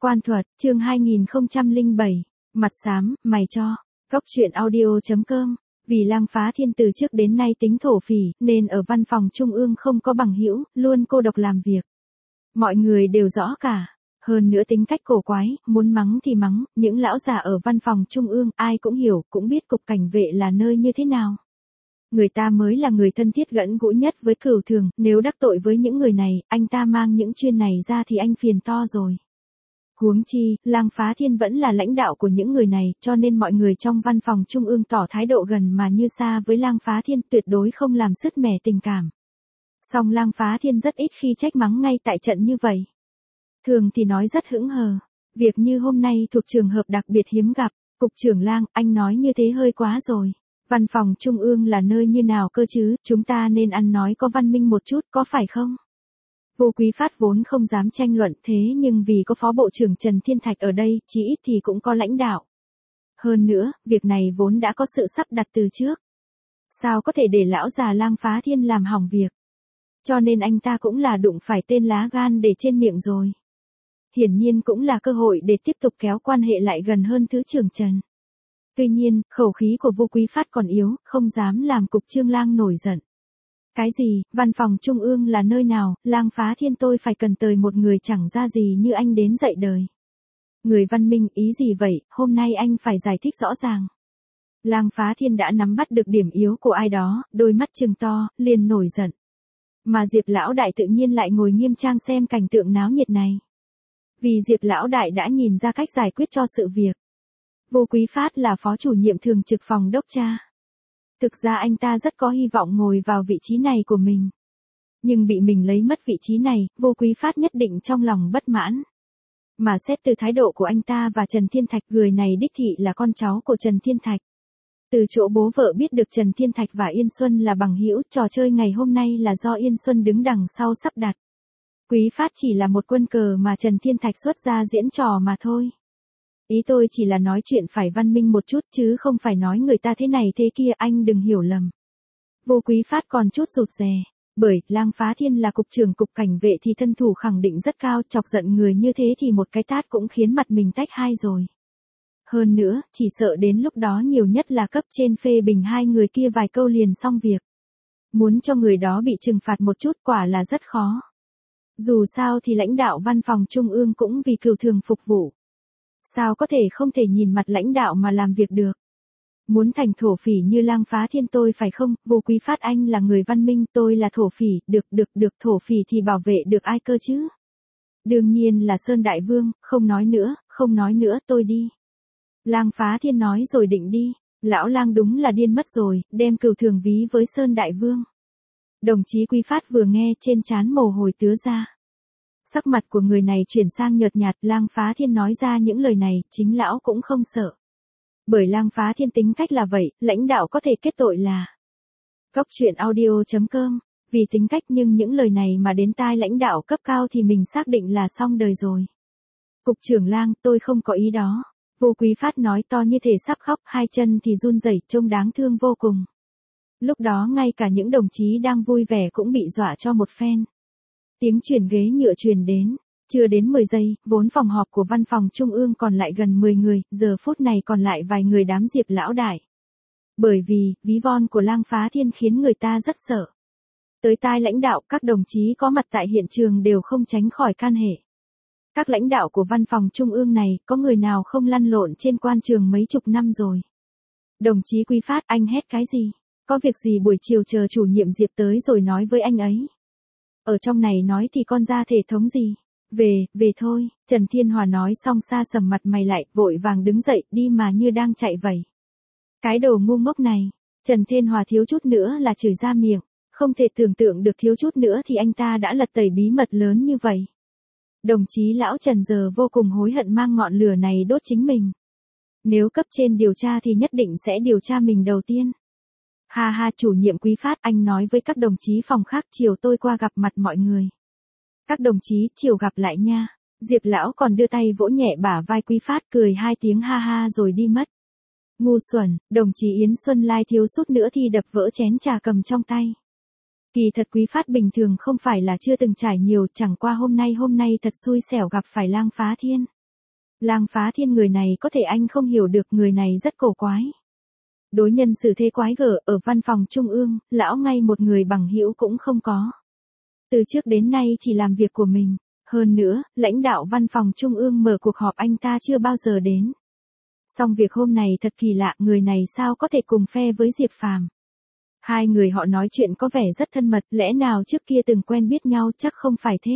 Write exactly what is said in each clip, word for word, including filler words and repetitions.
Quan thuật, chương hai nghìn không trăm lẻ bảy, mặt xám, mày cho, góc truyện audio chấm com. Vì Lang Phá Thiên từ trước đến nay tính thổ phỉ, nên ở văn phòng trung ương không có bằng hữu, luôn cô độc làm việc. Mọi người đều rõ cả. Hơn nữa tính cách cổ quái, muốn mắng thì mắng, những lão già ở văn phòng trung ương ai cũng hiểu, cũng biết cục cảnh vệ là nơi như thế nào. Người ta mới là người thân thiết gần gũi nhất với Cửu Thường, nếu đắc tội với những người này, anh ta mang những chuyên này ra thì anh phiền to rồi. Huống chi, Lang Phá Thiên vẫn là lãnh đạo của những người này, cho nên mọi người trong văn phòng trung ương tỏ thái độ gần mà như xa với Lang Phá Thiên, tuyệt đối không làm sứt mẻ tình cảm. Song Lang Phá Thiên rất ít khi trách mắng ngay tại trận như vậy. Thường thì nói rất hững hờ. Việc như hôm nay thuộc trường hợp đặc biệt hiếm gặp. Cục trưởng Lang, anh nói như thế hơi quá rồi. Văn phòng trung ương là nơi như nào cơ chứ, chúng ta nên ăn nói có văn minh một chút, có phải không? Vô Quý Phát vốn không dám tranh luận, thế nhưng vì có Phó Bộ trưởng Trần Thiên Thạch ở đây, chí ít thì cũng có lãnh đạo. Hơn nữa, việc này vốn đã có sự sắp đặt từ trước. Sao có thể để lão già Lang Phá Thiên làm hỏng việc? Cho nên anh ta cũng là đụng phải tên lá gan để trên miệng rồi. Hiển nhiên cũng là cơ hội để tiếp tục kéo quan hệ lại gần hơn Thứ trưởng Trần. Tuy nhiên, khẩu khí của Vô Quý Phát còn yếu, không dám làm cục Trương Lang nổi giận. Cái gì, văn phòng trung ương là nơi nào, Lang Phá Thiên tôi phải cần tời một người chẳng ra gì như anh đến dạy đời. Người văn minh ý gì vậy, hôm nay anh phải giải thích rõ ràng. Lang Phá Thiên đã nắm bắt được điểm yếu của ai đó, đôi mắt trừng to, liền nổi giận. Mà Diệp Lão Đại tự nhiên lại ngồi nghiêm trang xem cảnh tượng náo nhiệt này. Vì Diệp Lão Đại đã nhìn ra cách giải quyết cho sự việc. Vô Quý Phát là phó chủ nhiệm thường trực phòng đốc tra. Thực ra anh ta rất có hy vọng ngồi vào vị trí này của mình. Nhưng bị mình lấy mất vị trí này, Vô Quý Phát nhất định trong lòng bất mãn. Mà xét từ thái độ của anh ta và Trần Thiên Thạch, người này đích thị là con cháu của Trần Thiên Thạch. Từ chỗ bố vợ biết được Trần Thiên Thạch và Yên Xuân là bằng hữu, trò chơi ngày hôm nay là do Yên Xuân đứng đằng sau sắp đặt. Quý Phát chỉ là một quân cờ mà Trần Thiên Thạch xuất ra diễn trò mà thôi. Ý tôi chỉ là nói chuyện phải văn minh một chút chứ không phải nói người ta thế này thế kia, anh đừng hiểu lầm. Vô Quý Phát còn chút rụt rè, bởi Lang Phá Thiên là cục trưởng cục cảnh vệ thì thân thủ khẳng định rất cao, chọc giận người như thế thì một cái tát cũng khiến mặt mình tách hai rồi. Hơn nữa, chỉ sợ đến lúc đó nhiều nhất là cấp trên phê bình hai người kia vài câu liền xong việc. Muốn cho người đó bị trừng phạt một chút quả là rất khó. Dù sao thì lãnh đạo văn phòng trung ương cũng vì Cửu Thường phục vụ. Sao có thể không thể nhìn mặt lãnh đạo mà làm việc được? Muốn thành thổ phỉ như Lang Phá Thiên tôi phải không? Vô Quý Phát anh là người văn minh, tôi là thổ phỉ, được được được, thổ phỉ thì bảo vệ được ai cơ chứ? Đương nhiên là Sơn Đại Vương, không nói nữa, không nói nữa, tôi đi. Lang Phá Thiên nói rồi định đi. Lão Lang đúng là điên mất rồi, đem Cửu Thường ví với Sơn Đại Vương. Đồng chí Quý Phát vừa nghe trên trán mồ hôi tứa ra. Sắc mặt của người này chuyển sang nhợt nhạt, Lang Phá Thiên nói ra những lời này, chính lão cũng không sợ. Bởi Lang Phá Thiên tính cách là vậy, lãnh đạo có thể kết tội là. Góc truyện audio chấm com, vì tính cách nhưng những lời này mà đến tai lãnh đạo cấp cao thì mình xác định là xong đời rồi. Cục trưởng Lang, tôi không có ý đó. Vô Quý Phát nói to như thể sắp khóc, hai chân thì run rẩy, trông đáng thương vô cùng. Lúc đó ngay cả những đồng chí đang vui vẻ cũng bị dọa cho một phen. Tiếng chuyển ghế nhựa truyền đến, chưa đến mười giây, vốn phòng họp của văn phòng trung ương còn lại gần mười người, giờ phút này còn lại vài người đám Diệp Lão Đại. Bởi vì, ví von của Lang Phá Thiên khiến người ta rất sợ. Tới tai lãnh đạo, các đồng chí có mặt tại hiện trường đều không tránh khỏi can hệ. Các lãnh đạo của văn phòng trung ương này, có người nào không lăn lộn trên quan trường mấy chục năm rồi. Đồng chí Quý Phát, anh hét cái gì? Có việc gì buổi chiều chờ chủ nhiệm Diệp tới rồi nói với anh ấy. Ở trong này nói thì con ra thể thống gì? Về, về thôi, Trần Thiên Hòa nói xong xa sầm mặt mày lại, vội vàng đứng dậy, đi mà như đang chạy vậy. Cái đồ ngu ngốc này, Trần Thiên Hòa thiếu chút nữa là chửi ra miệng, không thể tưởng tượng được thiếu chút nữa thì anh ta đã lật tẩy bí mật lớn như vậy. Đồng chí lão Trần giờ vô cùng hối hận mang ngọn lửa này đốt chính mình. Nếu cấp trên điều tra thì nhất định sẽ điều tra mình đầu tiên. Ha ha, chủ nhiệm Quý Phát, anh nói với các đồng chí phòng khác chiều tôi qua gặp mặt mọi người. Các đồng chí chiều gặp lại nha. Diệp Lão còn đưa tay vỗ nhẹ bả vai Quý Phát, cười hai tiếng ha ha rồi đi mất. Ngu xuẩn, đồng chí Yến Xuân Lai thiếu chút nữa thì đập vỡ chén trà cầm trong tay. Kỳ thật Quý Phát bình thường không phải là chưa từng trải nhiều, chẳng qua hôm nay hôm nay thật xui xẻo gặp phải Lang Phá Thiên. Lang Phá Thiên người này có thể anh không hiểu được, người này rất cổ quái. Đối nhân xử thế quái gở, ở văn phòng trung ương, lão ngay một người bằng hữu cũng không có. Từ trước đến nay chỉ làm việc của mình. Hơn nữa, lãnh đạo văn phòng trung ương mở cuộc họp anh ta chưa bao giờ đến. Song việc hôm này thật kỳ lạ, người này sao có thể cùng phe với Diệp Phàm. Hai người họ nói chuyện có vẻ rất thân mật, lẽ nào trước kia từng quen biết nhau, chắc không phải thế.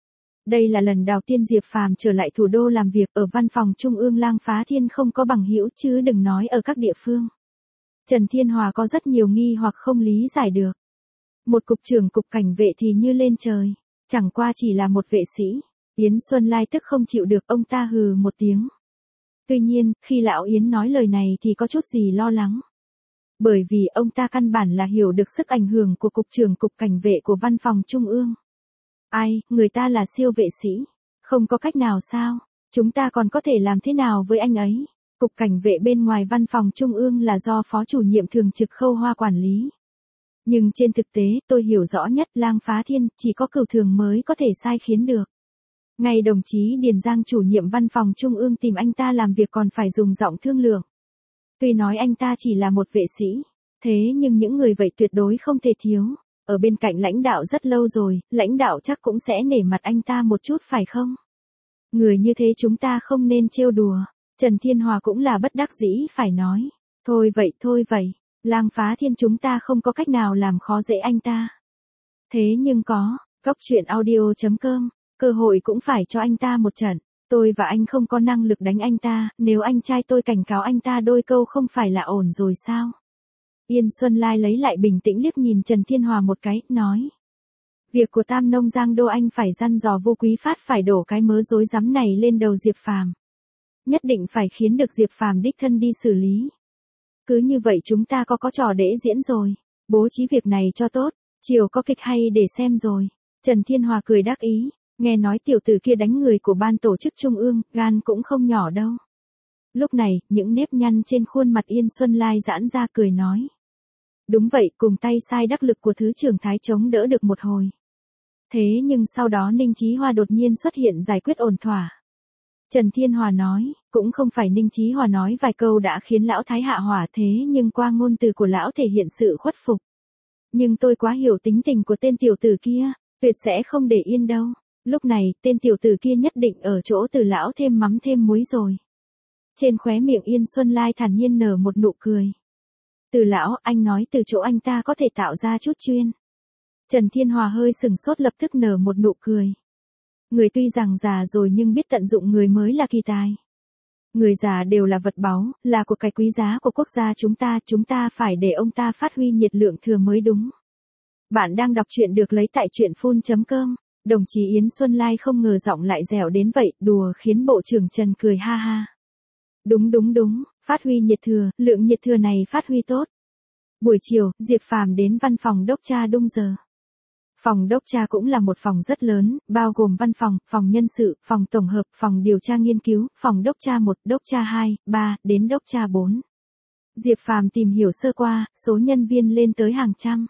Đây là lần đầu tiên Diệp Phàm trở lại thủ đô làm việc, ở văn phòng trung ương Lang Phá Thiên không có bằng hữu, chứ đừng nói ở các địa phương. Trần Thiên Hòa có rất nhiều nghi hoặc không lý giải được. Một cục trưởng cục cảnh vệ thì như lên trời, chẳng qua chỉ là một vệ sĩ. Yến Xuân Lai tức không chịu được, ông ta hừ một tiếng. Tuy nhiên, khi lão Yến nói lời này thì có chút gì lo lắng. Bởi vì ông ta căn bản là hiểu được sức ảnh hưởng của cục trưởng cục cảnh vệ của văn phòng trung ương. Ai, người ta là siêu vệ sĩ. Không có cách nào sao? Chúng ta còn có thể làm thế nào với anh ấy? Cục cảnh vệ bên ngoài văn phòng trung ương là do phó chủ nhiệm thường trực Khâu Hoa quản lý. Nhưng trên thực tế, tôi hiểu rõ nhất, Lang Phá Thiên, chỉ có cửu thường mới có thể sai khiến được. Ngay đồng chí Điền Giang chủ nhiệm văn phòng trung ương tìm anh ta làm việc còn phải dùng giọng thương lượng. Tuy nói anh ta chỉ là một vệ sĩ, thế nhưng những người vậy tuyệt đối không thể thiếu. Ở bên cạnh lãnh đạo rất lâu rồi, lãnh đạo chắc cũng sẽ nể mặt anh ta một chút phải không? Người như thế chúng ta không nên trêu đùa. Trần Thiên Hòa cũng là bất đắc dĩ phải nói. Thôi vậy, thôi vậy. Lang Phá Thiên chúng ta không có cách nào làm khó dễ anh ta. Thế nhưng có, Cóc Truyện Audio chấm com, cơ hội cũng phải cho anh ta một trận. Tôi và anh không có năng lực đánh anh ta, nếu anh trai tôi cảnh cáo anh ta đôi câu không phải là ổn rồi sao? Yên Xuân Lai lấy lại bình tĩnh liếc nhìn Trần Thiên Hòa một cái, nói. Việc của Tam Nông Giang Đô anh phải dặn dò Vô Quý Phát phải đổ cái mớ rối rắm này lên đầu Diệp Phàm. Nhất định phải khiến được Diệp Phàm đích thân đi xử lý. Cứ như vậy chúng ta có có trò để diễn rồi. Bố trí việc này cho tốt, chiều có kịch hay để xem rồi. Trần Thiên Hòa cười đắc ý, nghe nói tiểu tử kia đánh người của ban tổ chức trung ương, gan cũng không nhỏ đâu. Lúc này, những nếp nhăn trên khuôn mặt Yên Xuân Lai giãn ra cười nói. Đúng vậy, cùng tay sai đắc lực của Thứ trưởng Thái chống đỡ được một hồi. Thế nhưng sau đó Ninh Chí Hoa đột nhiên xuất hiện giải quyết ổn thỏa. Trần Thiên Hòa nói, cũng không phải Ninh Chí Hòa nói vài câu đã khiến lão Thái hạ hỏa, thế nhưng qua ngôn từ của lão thể hiện sự khuất phục. Nhưng tôi quá hiểu tính tình của tên tiểu tử kia, tuyệt sẽ không để yên đâu. Lúc này, tên tiểu tử kia nhất định ở chỗ Từ lão thêm mắm thêm muối rồi. Trên khóe miệng Yên Xuân Lai thản nhiên nở một nụ cười. Từ lão, anh nói từ chỗ anh ta có thể tạo ra chút chuyên. Trần Thiên Hòa hơi sừng sốt lập tức nở một nụ cười. Người tuy rằng già rồi nhưng biết tận dụng người mới là kỳ tài. Người già đều là vật báu, là của cải quý giá của quốc gia chúng ta, chúng ta phải để ông ta phát huy nhiệt lượng thừa mới đúng. Bạn đang đọc truyện được lấy tại truyện phun chấm com. Đồng chí Yến Xuân Lai không ngờ giọng lại dẻo đến vậy, đùa khiến Bộ trưởng Trần cười ha ha. Đúng đúng đúng, phát huy nhiệt thừa, lượng nhiệt thừa này phát huy tốt. Buổi chiều, Diệp Phàm đến văn phòng đốc tra đúng giờ. Phòng đốc tra cũng là một phòng rất lớn, bao gồm văn phòng, phòng nhân sự, phòng tổng hợp, phòng điều tra nghiên cứu, phòng đốc tra một, đốc tra hai, ba, đến đốc tra bốn. Diệp Phàm tìm hiểu sơ qua, số nhân viên lên tới hàng trăm.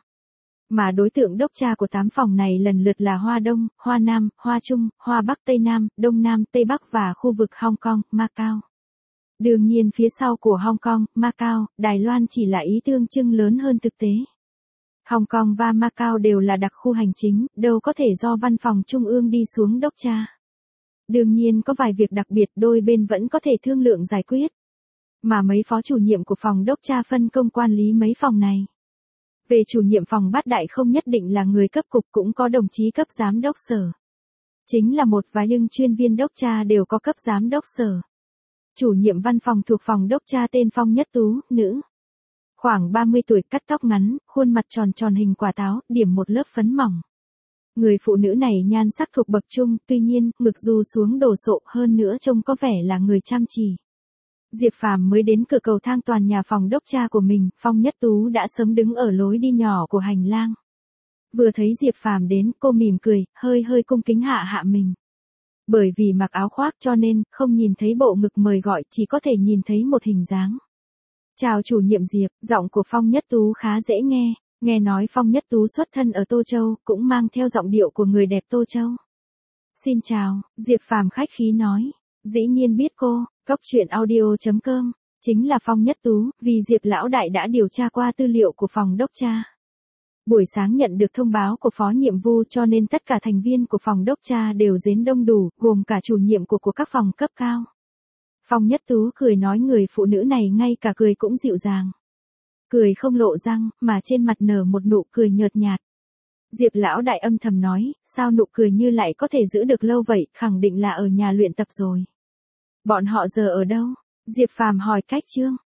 Mà đối tượng đốc tra của tám phòng này lần lượt là Hoa Đông, Hoa Nam, Hoa Trung, Hoa Bắc Tây Nam, Đông Nam, Tây Bắc và khu vực Hong Kong, Macau. Đương nhiên phía sau của Hong Kong, Macau, Đài Loan chỉ là ý tương trưng lớn hơn thực tế. Hong Kong và Macau đều là đặc khu hành chính, đâu có thể do văn phòng trung ương đi xuống đốc tra. Đương nhiên có vài việc đặc biệt đôi bên vẫn có thể thương lượng giải quyết. Mà mấy phó chủ nhiệm của phòng đốc tra phân công quản lý mấy phòng này. Về chủ nhiệm phòng bát đại không nhất định là người cấp cục, cũng có đồng chí cấp giám đốc sở. Chính là một vài lưng chuyên viên đốc tra đều có cấp giám đốc sở. Chủ nhiệm văn phòng thuộc phòng đốc tra tên Phong Nhất Tú, nữ. Khoảng ba mươi tuổi, cắt tóc ngắn, khuôn mặt tròn tròn hình quả táo, điểm một lớp phấn mỏng. Người phụ nữ này nhan sắc thuộc bậc trung, tuy nhiên, ngực du xuống đổ sộ, hơn nữa trông có vẻ là người chăm chỉ. Diệp Phàm mới đến cửa cầu thang toàn nhà phòng đốc tra của mình, Phong Nhất Tú đã sớm đứng ở lối đi nhỏ của hành lang. Vừa thấy Diệp Phàm đến, cô mỉm cười, hơi hơi cung kính hạ hạ mình. Bởi vì mặc áo khoác cho nên, không nhìn thấy bộ ngực mời gọi, chỉ có thể nhìn thấy một hình dáng. Chào chủ nhiệm Diệp, giọng của Phong Nhất Tú khá dễ nghe, nghe nói Phong Nhất Tú xuất thân ở Tô Châu, cũng mang theo giọng điệu của người đẹp Tô Châu. Xin chào, Diệp Phàm khách khí nói. Dĩ nhiên biết cô, cốc truyện audio.com, chính là Phong Nhất Tú, vì Diệp lão đại đã điều tra qua tư liệu của phòng đốc tra. Buổi sáng nhận được thông báo của phó nhiệm vụ cho nên tất cả thành viên của phòng đốc tra đều đến đông đủ, gồm cả chủ nhiệm của của các phòng cấp cao. Phong Nhất Tú cười nói người phụ nữ này ngay cả cười cũng dịu dàng. Cười không lộ răng, mà trên mặt nở một nụ cười nhợt nhạt. Diệp lão đại âm thầm nói, sao nụ cười như lại có thể giữ được lâu vậy, khẳng định là ở nhà luyện tập rồi. Bọn họ giờ ở đâu? Diệp Phàm hỏi Cách Trương.